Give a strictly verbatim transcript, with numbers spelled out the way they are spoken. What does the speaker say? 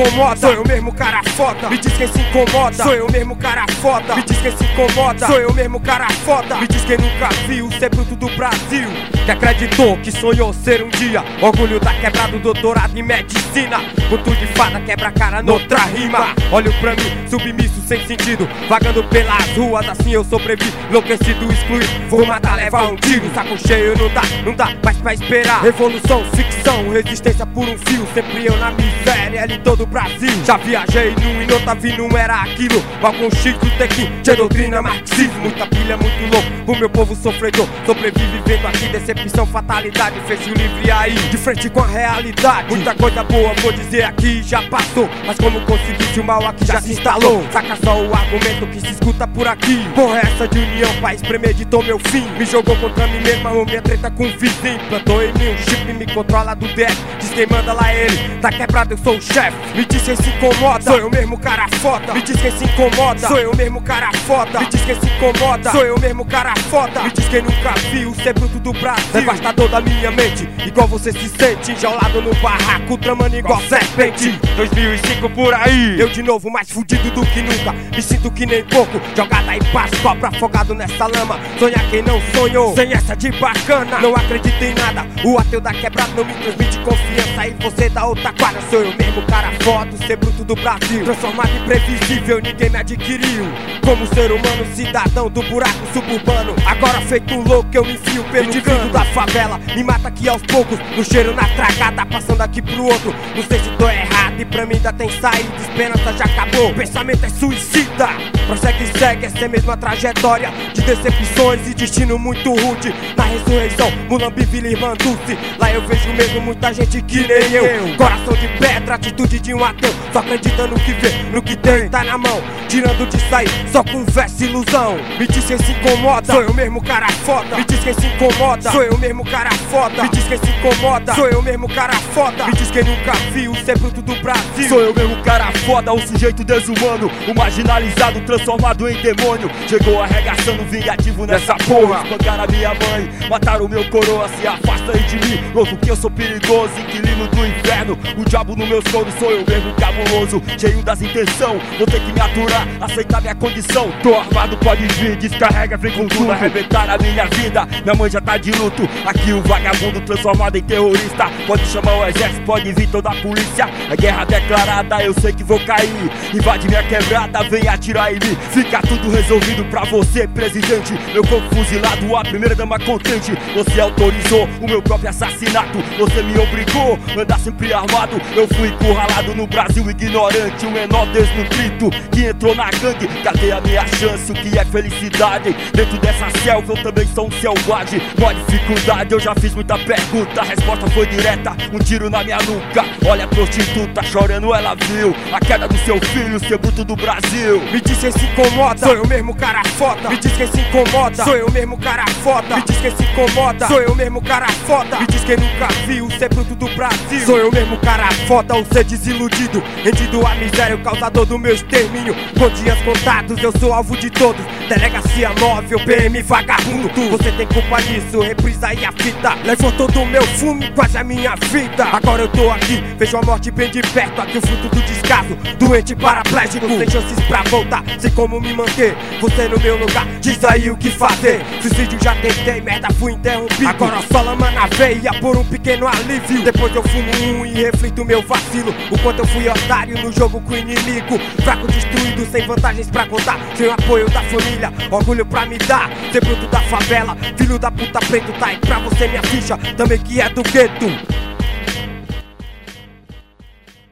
incomoda, sou eu mesmo cara foda. Me diz quem se incomoda, sou eu mesmo cara foda. Me diz quem se incomoda, sou eu mesmo cara foda. Me diz quem nunca viu ser bruto do Brasil, que acreditou, que sonhou ser um dia orgulho da quebrada, doutorado em medicina. Conto de fada, quebra a cara noutra rima. Olho pra mim, submisso, sem sentido, vagando pelas ruas, assim eu sobrevivo. Enlouquecido, excluído, vou matar, levar um tiro. Saco cheio, não dá, não dá mais pra esperar. Revolução, ficção, resistência por um fio. Sempre eu na miséria, ali todo o Brasil. Já viajei num e outra vi, não era aquilo. Algum X do tequim, de doutrina, marxismo. Muita pilha, muito louco, pro meu povo sofredor. Sobrevive vendo aqui, decepção, fatalidade. Fecho livre aí, de frente com a realidade. Muita coisa boa, vou dizer aqui, já passou. Mas como conseguir se o mal aqui já se instalou? Saca só o argumento que se escuta por aqui. Porra essa de união, país premeditou meu fim. Me jogou contra mim mesmo, arrumou minha treta com o vizinho. Plantou em mim um chip, me controla do D F. Diz quem manda lá ele, tá quebrado eu sou o chefe. Me diz quem se incomoda, sou eu mesmo cara foda. Me diz quem se incomoda, sou eu mesmo cara foda. Me diz quem se incomoda, sou eu mesmo cara foda. Me diz quem nunca viu ser bruto do Brasil, devastador da minha mente, igual você se sente. Enjaulado no barraco, tramando igual serpente. Dois mil e cinco por aí, eu de novo mais fudido do que nunca. Me sinto que nem pouco, jogada aí pra cobra, afogado nessa lama. Sonhar quem não sonhou, sem essa de bacana. Não acredito em nada, o ateu da quebrada não me transmite confiança. E você da outra quadra, sou eu mesmo cara foda, ser bruto do Brasil, transformado em previsível, ninguém me adquiriu. Como ser humano, cidadão do buraco suburbano. Agora feito um louco eu me enfio pelo cano da favela. Me mata aqui aos poucos, no cheiro na tragada, passando aqui pro outro. Não sei se tô errado e pra mim ainda tem saída. Esperança já acabou, pensamento é suicida. Prossegue e segue essa mesma trajetória de decepções e destino muito rude. Na ressurreição, Mulambi, Vila Irmã Dulce, lá eu vejo mesmo muita gente que nem eu. Coração de pedra, atitude de um ateu, só acredita no que vê, no que tem, tá na mão. Tirando de sair, só conversa ilusão. Me diz quem se incomoda, sou eu mesmo cara foda. Me diz quem se incomoda, sou eu mesmo cara foda. Me diz quem se incomoda, sou eu mesmo cara foda. Me diz quem nunca viu ser bruto do Brasil, sou eu mesmo cara foda, o sujeito desumano, o marginalizado transformado em demônio. Chegou arregaçando vingativo nessa porra. Espancaram a minha mãe, mataram meu coroa, se afasta aí de mim. Louco que eu sou perigoso, inquilino do inferno. O diabo no meu sono, sou eu mesmo cabuloso, cheio das intenção. Vou ter que me aturar, aceitar minha condição. Tô armado, pode vir, descarrega, vem com tudo. Arrebentar a minha vida, minha mãe já tá de luto. Aqui o vagabundo transformado em terrorista. Pode chamar o exército, pode vir toda a polícia. É guerra declarada, eu sei que vou cair. Invade minha quebrada, vem atirar em mim. Fica tudo resolvido pra você, presidente. Meu corpo fuzilado, a primeira dama contente. Você autorizou o meu próprio assassinato. Você me obrigou a andar sempre armado. Eu fui encurralado no Brasil ignorante, um menor desnutrido que entrou na gangue. Cadê a minha chance? O que é felicidade? Dentro dessa selva eu também sou um selvagem. Qual dificuldade? Eu já fiz muita pergunta, a resposta foi direta, um tiro na minha nuca. Olha a prostituta chorando, ela viu a queda do seu filho, ser bruto do Brasil. Me diz quem se incomoda, sou eu mesmo cara foda. Me diz quem se incomoda, sou eu mesmo cara foda. Me diz quem se incomoda, sou eu mesmo cara foda. Me diz quem nunca viu ser bruto do Brasil, sou eu mesmo cara foda, o ser desiludido, rendido à miséria, o causador do meu extermínio. Com dias contados, eu sou alvo de todos. Delegacia móvel, P M vagabundo. Você tem culpa nisso, reprisa aí a fita. Levou todo o meu fumo, quase a minha vida. Agora eu tô aqui, vejo a morte bem de perto. Aqui o fruto do descaso, doente paraplégico, sem chances pra voltar, sei como me manter. Você no meu lugar, diz aí o que fazer. Suicídio já tentei, merda fui interrompido. Agora só lama na veia por um pequeno alívio. Depois eu fumo um e reflito meu vacilo. O quanto eu fui otário no jogo com o inimigo. Fraco, destruído, sem vantagens pra contar. Sem o apoio da família, orgulho pra me dar. Ser bruto da favela, filho da puta preto, tá aí pra você minha ficha, também que é do gueto.